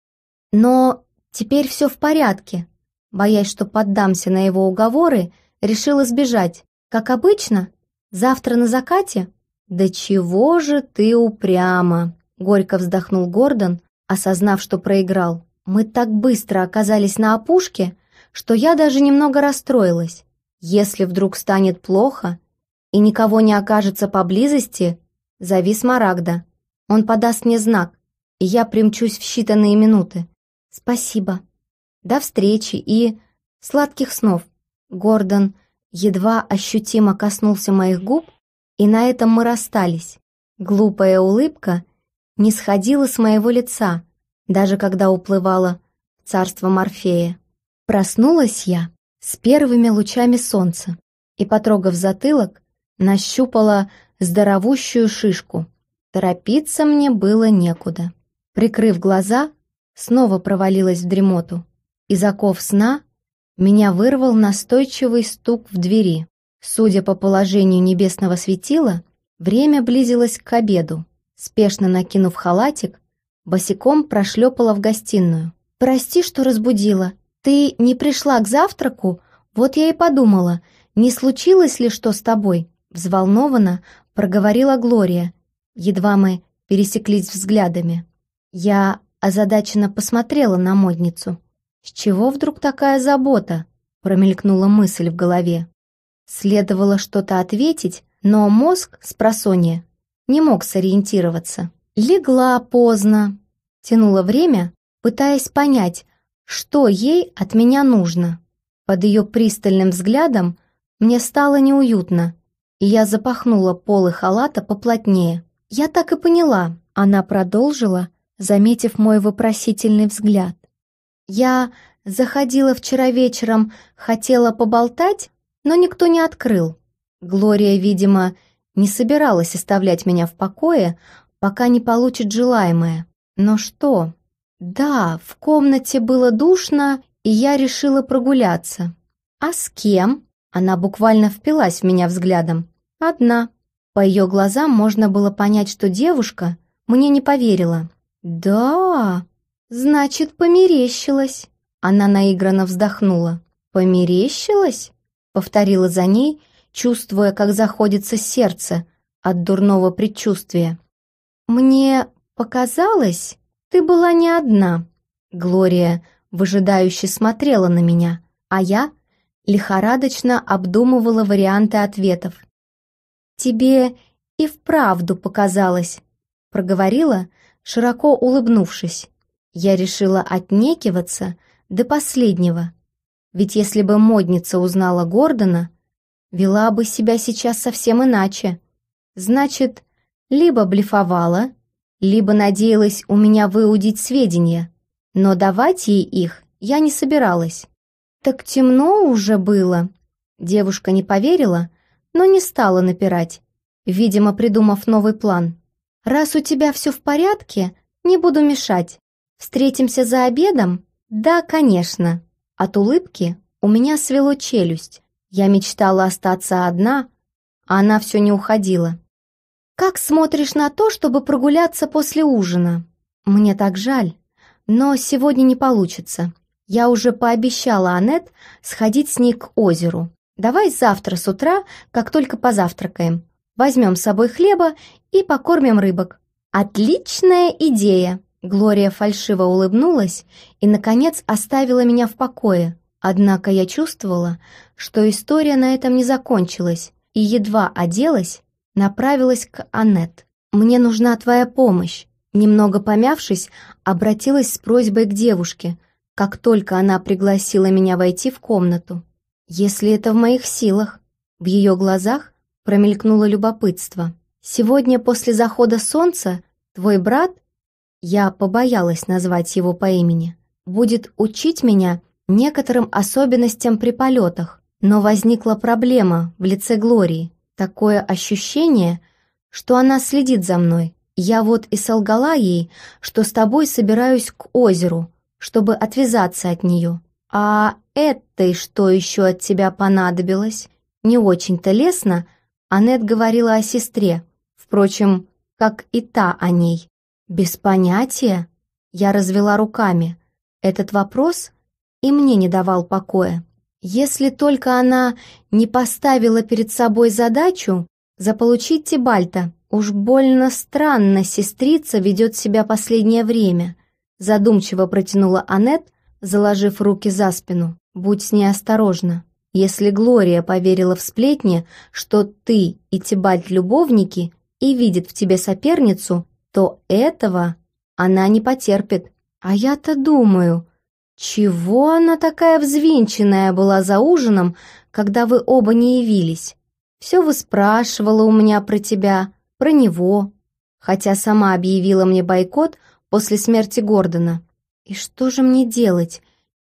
A: Но теперь все в порядке». Боясь, что поддамся на его уговоры, решил избежать. «Как обычно? Завтра на закате?» «Да чего же ты упряма!» — горько вздохнул Гордон, осознав, что проиграл. «Мы так быстро оказались на опушке, что я даже немного расстроилась. Если вдруг станет плохо и никого не окажется поблизости, зови Смарагда. Он подаст мне знак, и я примчусь в считанные минуты. Спасибо. До встречи и сладких снов». Гордон едва ощутимо коснулся моих губ, и на этом мы расстались. Глупая улыбка не сходила с моего лица, даже когда уплывала в царство Морфея. Проснулась я с первыми лучами солнца и, потрогав затылок, нащупала здоровущую шишку. Торопиться мне было некуда. Прикрыв глаза, снова провалилась в дремоту. Из оков сна меня вырвал настойчивый стук в двери. Судя по положению небесного светила, время близилось к обеду. Спешно накинув халатик, босиком прошлепала в гостиную. «Прости, что разбудила. Ты не пришла к завтраку? Вот я и подумала, не случилось ли что с тобой?» Взволнованно проговорила Глория. Едва мы пересеклись взглядами. Я озадаченно посмотрела на модницу. «С чего вдруг такая забота?» промелькнула мысль в голове. Следовало что-то ответить, но мозг спросонья не мог сориентироваться. Легла поздно, тянула время, пытаясь понять, что ей от меня нужно. Под ее пристальным взглядом мне стало неуютно, и я запахнула полы халата поплотнее. «Я так и поняла», — она продолжила, заметив мой вопросительный взгляд. «Я заходила вчера вечером, хотела поболтать, но никто не открыл. Глория, видимо, не собиралась оставлять меня в покое, пока не получит желаемое. Но что? Да, в комнате было душно, и я решила прогуляться. «А с кем?» Она буквально впилась в меня взглядом. «Одна». По ее глазам можно было понять, что девушка мне не поверила. «Да, значит, померещилась». Она наигранно вздохнула. «Померещилась?» Повторила за ней, чувствуя, как заходится сердце от дурного предчувствия. «Мне показалось, ты была не одна». Глория выжидающе смотрела на меня, а я лихорадочно обдумывала варианты ответов. «Тебе и вправду показалось», — проговорила, широко улыбнувшись. Я решила отнекиваться до последнего, ведь если бы модница узнала Гордона, вела бы себя сейчас совсем иначе. Значит, либо блефовала, либо надеялась у меня выудить сведения, но давать ей их я не собиралась. «Так темно уже было». Девушка не поверила, но не стала напирать, видимо, придумав новый план. «Раз у тебя все в порядке, не буду мешать. Встретимся за обедом?» «Да, конечно». От улыбки у меня свело челюсть. Я мечтала остаться одна, а она все не уходила. «Как смотришь на то, чтобы прогуляться после ужина?» «Мне так жаль, но сегодня не получится. Я уже пообещала Аннет сходить с ней к озеру. Давай завтра с утра, как только позавтракаем. Возьмем с собой хлеба и покормим рыбок». «Отличная идея!» Глория фальшиво улыбнулась и, наконец, оставила меня в покое. Однако я чувствовала, что история на этом не закончилась, и едва оделась, направилась к Аннет. «Мне нужна твоя помощь». Немного помявшись, обратилась с просьбой к девушке, как только она пригласила меня войти в комнату. «Если это в моих силах». В ее глазах промелькнуло любопытство. «Сегодня после захода солнца твой брат...» Я побоялась назвать его по имени. «Будет учить меня некоторым особенностям при полетах, но возникла проблема в лице Глории. Такое ощущение, что она следит за мной. Я вот и солгала ей, что с тобой собираюсь к озеру, чтобы отвязаться от нее. А этой что еще от тебя понадобилось?» Не очень-то лестно Аннет говорила о сестре, впрочем, как и та о ней. «Без понятия?» Я развела руками. Этот вопрос и мне не давал покоя. Если только она не поставила перед собой задачу заполучить Тибальта. Уж больно странно сестрица ведет себя последнее время. Задумчиво протянула Аннет, заложив руки за спину. «Будь с ней осторожна. Если Глория поверила в сплетни, что ты и Тибальт любовники и видит в тебе соперницу, то этого она не потерпит. А я-то думаю, чего она такая взвинченная была за ужином, когда вы оба не явились? Все выспрашивала у меня про тебя, про него, хотя сама объявила мне бойкот после смерти Гордона. И что же мне делать?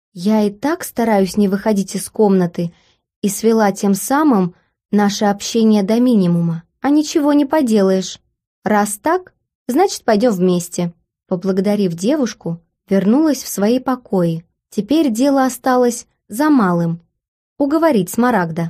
A: Я и так стараюсь не выходить из комнаты и свела тем самым наше общение до минимума. А ничего не поделаешь. Раз так, значит, пойдем вместе». Поблагодарив девушку, вернулась в свои покои. Теперь дело осталось за малым — уговорить Смарагда.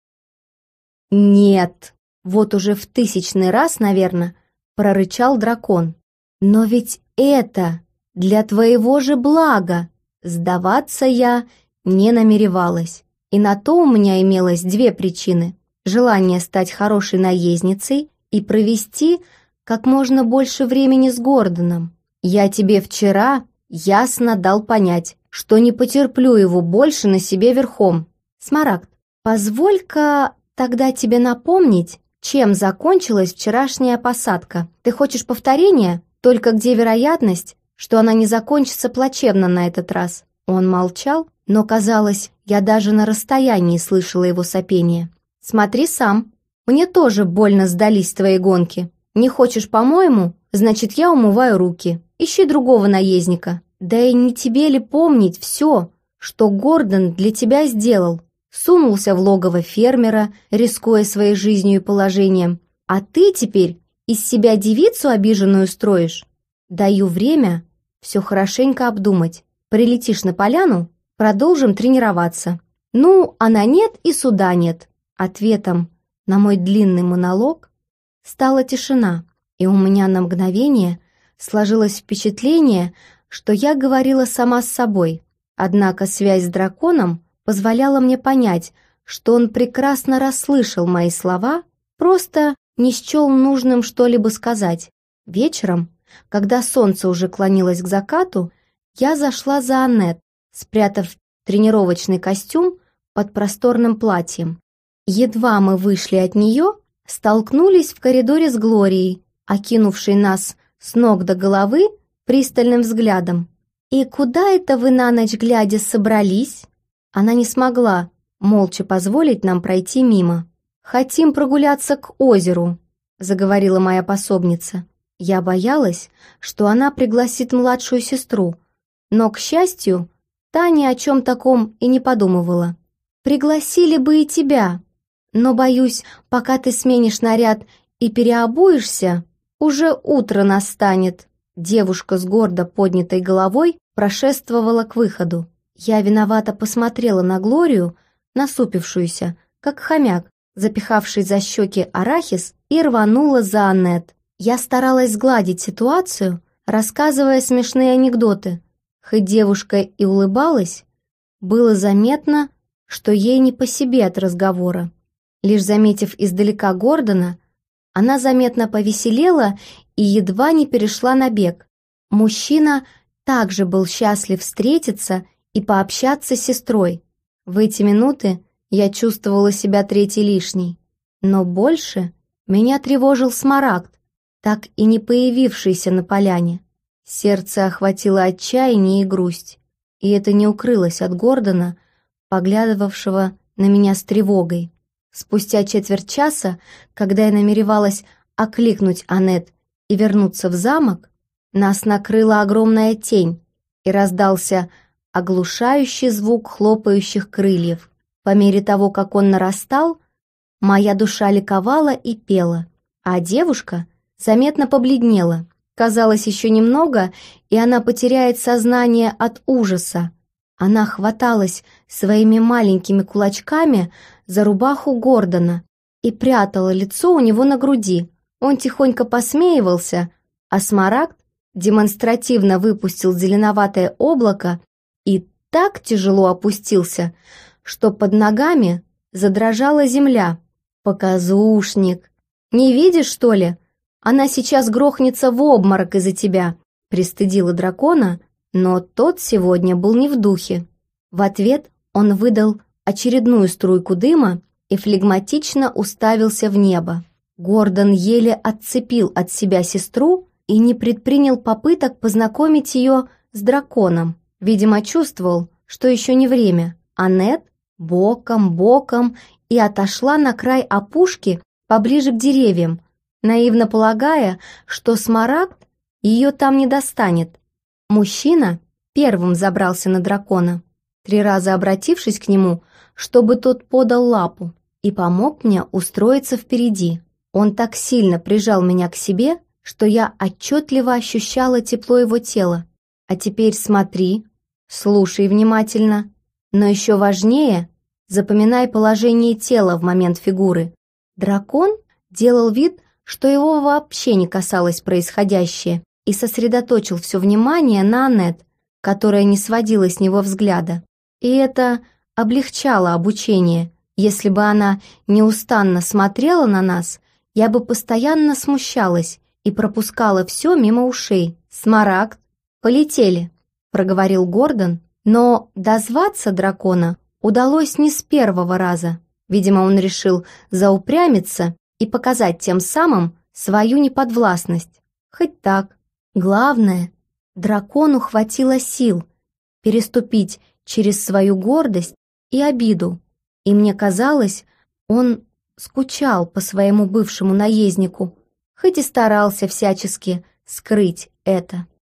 A: «Нет!» — вот уже в тысячный раз, наверное, прорычал дракон. «Но ведь это для твоего же блага!» Сдаваться я не намеревалась. И на то у меня имелось две причины: желание стать хорошей наездницей и провести как можно больше времени с Гордоном. Я тебе вчера ясно дал понять, что не потерплю его больше на себе верхом. Смарагд, позволь-ка тогда тебе напомнить, чем закончилась вчерашняя посадка. Ты хочешь повторения? Только где вероятность, что она не закончится плачевно на этот раз?» Он молчал, но, казалось, я даже на расстоянии слышала его сопение. «Смотри сам. Мне тоже больно сдались твои гонки. Не хочешь, по-моему? Значит, я умываю руки. Ищи другого наездника. Да и не тебе ли помнить все, что Гордон для тебя сделал? Сунулся в логово фермера, рискуя своей жизнью и положением. А ты теперь из себя девицу обиженную строишь? Даю время все хорошенько обдумать. Прилетишь на поляну, продолжим тренироваться. Ну, она нет и суда нет. Ответом на мой длинный монолог стала тишина, и у меня на мгновение сложилось впечатление, что я говорила сама с собой. Однако связь с драконом позволяла мне понять, что он прекрасно расслышал мои слова, просто не счел нужным что-либо сказать. Вечером, когда солнце уже клонилось к закату, я зашла за Аннет, спрятав тренировочный костюм под просторным платьем. Едва мы вышли от нее, столкнулись в коридоре с Глорией, окинувшей нас с ног до головы пристальным взглядом. «И куда это вы на ночь глядя собрались?» Она не смогла молча позволить нам пройти мимо. «Хотим прогуляться к озеру», — заговорила моя пособница. Я боялась, что она пригласит младшую сестру, но, к счастью, та ни о чем таком и не подумывала. «Пригласили бы и тебя, но, боюсь, пока ты сменишь наряд и переобуешься, уже утро настанет». Девушка с гордо поднятой головой прошествовала к выходу. Я виновато посмотрела на Глорию, насупившуюся, как хомяк, запихавший за щеки арахис, и рванула за Аннет. Я старалась сгладить ситуацию, рассказывая смешные анекдоты. Хоть девушка и улыбалась, было заметно, что ей не по себе от разговора. Лишь заметив издалека Гордона, она заметно повеселела и едва не перешла на бег. Мужчина также был счастлив встретиться и пообщаться с сестрой. В эти минуты я чувствовала себя третьей лишней. Но больше меня тревожил Смарагд, так и не появившийся на поляне. Сердце охватило отчаяние и грусть, и это не укрылось от Гордона, поглядывавшего на меня с тревогой. Спустя четверть часа, когда я намеревалась окликнуть Аннет и вернуться в замок, нас накрыла огромная тень, и раздался оглушающий звук хлопающих крыльев. По мере того, как он нарастал, моя душа ликовала и пела, а девушка заметно побледнела. Казалось, еще немного, и она потеряет сознание от ужаса. Она хваталась своими маленькими кулачками за рубаху Гордона и прятала лицо у него на груди. Он тихонько посмеивался, а Смарагд демонстративно выпустил зеленоватое облако и так тяжело опустился, что под ногами задрожала земля. «Показушник! Не видишь, что ли? Она сейчас грохнется в обморок из-за тебя!» Пристыдила дракона, но тот сегодня был не в духе. В ответ он выдал очередную струйку дыма и флегматично уставился в небо. Гордон еле отцепил от себя сестру и не предпринял попыток познакомить ее с драконом. Видимо, чувствовал, что еще не время. Аннет боком-боком и отошла на край опушки поближе к деревьям, наивно полагая, что Смарагд ее там не достанет. Мужчина первым забрался на дракона, три раза обратившись к нему, чтобы тот подал лапу и помог мне устроиться впереди. Он так сильно прижал меня к себе, что я отчетливо ощущала тепло его тела. А теперь смотри, слушай внимательно, но еще важнее, запоминай положение тела в момент фигуры. Дракон делал вид, что его вообще не касалось происходящее, и сосредоточил все внимание на Аннет, которая не сводила с него взгляда. И это облегчало обучение. Если бы она неустанно смотрела на нас, я бы постоянно смущалась и пропускала все мимо ушей. «Смарагд, полетели», — проговорил Гордон, но дозваться дракона удалось не с первого раза. Видимо, он решил заупрямиться и показать тем самым свою неподвластность. Хоть так. Главное, дракону хватило сил переступить через свою гордость и обиду, и мне казалось, он скучал по своему бывшему наезднику, хоть и старался всячески скрыть это.